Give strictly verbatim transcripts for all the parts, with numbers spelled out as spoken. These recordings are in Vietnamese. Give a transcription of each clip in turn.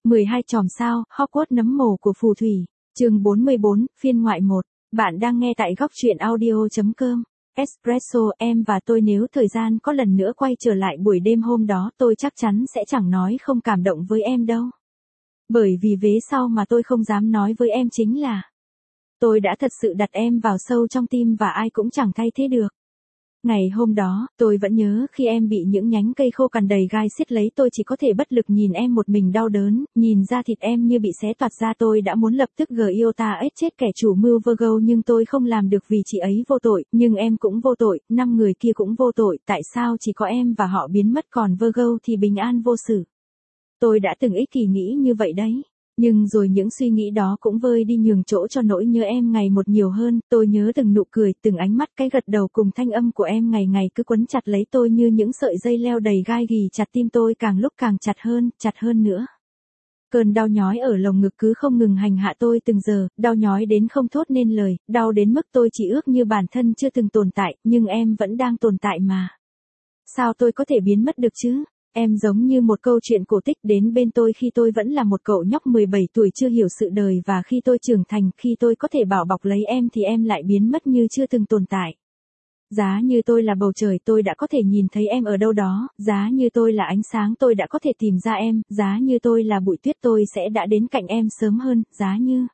mười hai chòm sao, Hogwarts nấm mồ của phù thủy. Chương bốn mươi bốn, phiên ngoại một. Bạn đang nghe tại góc truyện audio chấm com. Espresso, em và tôi nếu thời gian có lần nữa quay trở lại buổi đêm hôm đó tôi chắc chắn sẽ chẳng nói không cảm động với em đâu. Bởi vì vế sau mà tôi không dám nói với em chính là tôi đã thật sự đặt em vào sâu trong tim và ai cũng chẳng thay thế được. Ngày hôm đó, tôi vẫn nhớ khi em bị những nhánh cây khô cằn đầy gai xiết lấy tôi chỉ có thể bất lực nhìn em một mình đau đớn, nhìn da thịt em như bị xé toạc ra tôi đã muốn lập tức gờ yêu ta ết chết kẻ chủ mưu Virgo nhưng tôi không làm được vì chị ấy vô tội, nhưng em cũng vô tội, năm người kia cũng vô tội, tại sao chỉ có em và họ biến mất còn Virgo thì bình an vô sự. Tôi đã từng ích kỷ nghĩ như vậy đấy. Nhưng rồi những suy nghĩ đó cũng vơi đi nhường chỗ cho nỗi nhớ em ngày một nhiều hơn, tôi nhớ từng nụ cười, từng ánh mắt, cái gật đầu cùng thanh âm của em ngày ngày cứ quấn chặt lấy tôi như những sợi dây leo đầy gai ghì chặt tim tôi càng lúc càng chặt hơn, chặt hơn nữa. Cơn đau nhói ở lồng ngực cứ không ngừng hành hạ tôi từng giờ, đau nhói đến không thốt nên lời, đau đến mức tôi chỉ ước như bản thân chưa từng tồn tại, nhưng em vẫn đang tồn tại mà. Sao tôi có thể biến mất được chứ? Em giống như một câu chuyện cổ tích đến bên tôi khi tôi vẫn là một cậu nhóc mười bảy tuổi chưa hiểu sự đời và khi tôi trưởng thành, khi tôi có thể bảo bọc lấy em thì em lại biến mất như chưa từng tồn tại. Giá như tôi là bầu trời tôi đã có thể nhìn thấy em ở đâu đó, giá như tôi là ánh sáng tôi đã có thể tìm ra em, giá như tôi là bụi tuyết tôi sẽ đã đến cạnh em sớm hơn, giá như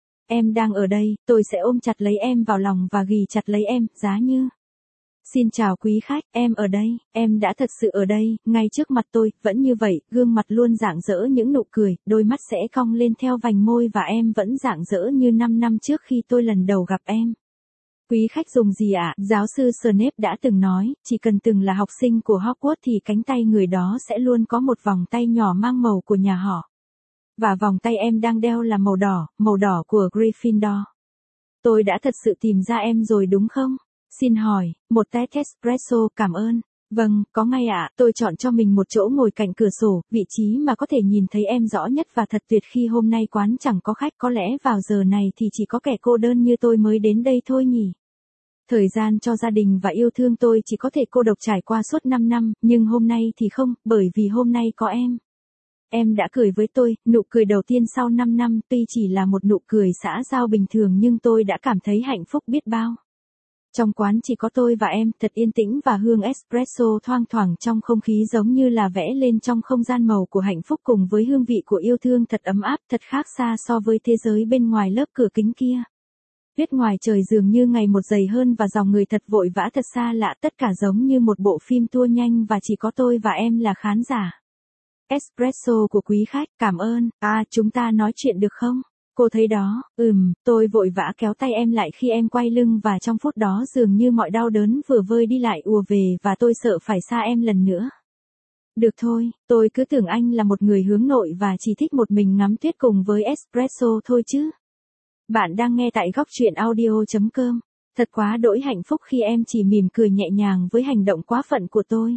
em đang ở đây, tôi sẽ ôm chặt lấy em vào lòng và ghì chặt lấy em, giá như. Xin chào quý khách, em ở đây, em đã thật sự ở đây, ngay trước mặt tôi, vẫn như vậy, gương mặt luôn rạng rỡ những nụ cười, đôi mắt sẽ cong lên theo vành môi và em vẫn rạng rỡ như năm năm trước khi tôi lần đầu gặp em. Quý khách dùng gì ạ? Giáo sư Snape đã từng nói, chỉ cần từng là học sinh của Hogwarts thì cánh tay người đó sẽ luôn có một vòng tay nhỏ mang màu của nhà họ. Và vòng tay em đang đeo là màu đỏ, màu đỏ của Gryffindor. Tôi đã thật sự tìm ra em rồi đúng không? Xin hỏi, một tách espresso, cảm ơn. Vâng, có ngay ạ, tôi chọn cho mình một chỗ ngồi cạnh cửa sổ, vị trí mà có thể nhìn thấy em rõ nhất và thật tuyệt khi hôm nay quán chẳng có khách, có lẽ vào giờ này thì chỉ có kẻ cô đơn như tôi mới đến đây thôi nhỉ. Thời gian cho gia đình và yêu thương tôi chỉ có thể cô độc trải qua suốt năm năm, nhưng hôm nay thì không, bởi vì hôm nay có em. Em đã cười với tôi, nụ cười đầu tiên sau năm năm, tuy chỉ là một nụ cười xã giao bình thường nhưng tôi đã cảm thấy hạnh phúc biết bao. Trong quán chỉ có tôi và em, thật yên tĩnh và hương espresso thoang thoảng trong không khí giống như là vẽ lên trong không gian màu của hạnh phúc cùng với hương vị của yêu thương thật ấm áp, thật khác xa so với thế giới bên ngoài lớp cửa kính kia. Tuyết ngoài trời dường như ngày một dày hơn và dòng người thật vội vã thật xa lạ, tất cả giống như một bộ phim tua nhanh và chỉ có tôi và em là khán giả. Espresso của quý khách, cảm ơn, à chúng ta nói chuyện được không? Cô thấy đó, ừm, tôi vội vã kéo tay em lại khi em quay lưng và trong phút đó dường như mọi đau đớn vừa vơi đi lại ùa về và tôi sợ phải xa em lần nữa. Được thôi, tôi cứ tưởng anh là một người hướng nội và chỉ thích một mình ngắm tuyết cùng với espresso thôi chứ. Bạn đang nghe tại góc truyện audio chấm com. Thật quá đỗi hạnh phúc khi em chỉ mỉm cười nhẹ nhàng với hành động quá phận của tôi.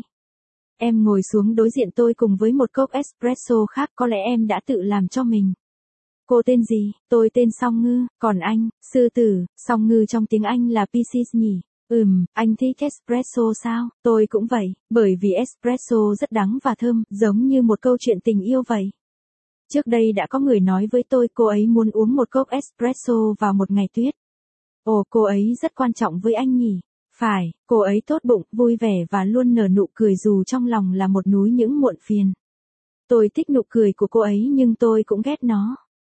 Em ngồi xuống đối diện tôi cùng với một cốc espresso khác có lẽ em đã tự làm cho mình. Cô tên gì? Tôi tên Song Ngư, còn anh, sư tử, Song Ngư trong tiếng Anh là Pisces nhỉ? Ừm, anh thích espresso sao? Tôi cũng vậy, bởi vì espresso rất đắng và thơm, giống như một câu chuyện tình yêu vậy. Trước đây đã có người nói với tôi cô ấy muốn uống một cốc espresso vào một ngày tuyết. Ồ, cô ấy rất quan trọng với anh nhỉ? Phải, cô ấy tốt bụng, vui vẻ và luôn nở nụ cười dù trong lòng là một núi những muộn phiền. Tôi thích nụ cười của cô ấy nhưng tôi cũng ghét nó.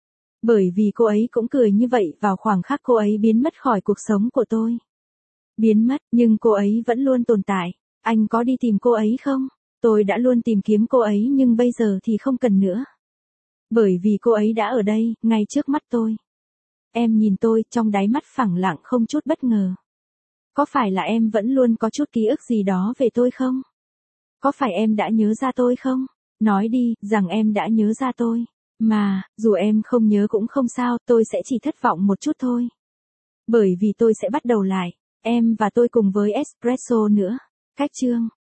Bởi vì cô ấy cũng cười như vậy vào khoảng khắc cô ấy biến mất khỏi cuộc sống của tôi. Biến mất, nhưng cô ấy vẫn luôn tồn tại. Anh có đi tìm cô ấy không? Tôi đã luôn tìm kiếm cô ấy nhưng bây giờ thì không cần nữa. Bởi vì cô ấy đã ở đây, ngay trước mắt tôi. Em nhìn tôi, trong đáy mắt phẳng lặng không chút bất ngờ. Có phải là em vẫn luôn có chút ký ức gì đó về tôi không? Có phải em đã nhớ ra tôi không? Nói đi, rằng em đã nhớ ra tôi. Mà, dù em không nhớ cũng không sao, tôi sẽ chỉ thất vọng một chút thôi. Bởi vì tôi sẽ bắt đầu lại, em và tôi cùng với espresso nữa. Cách chương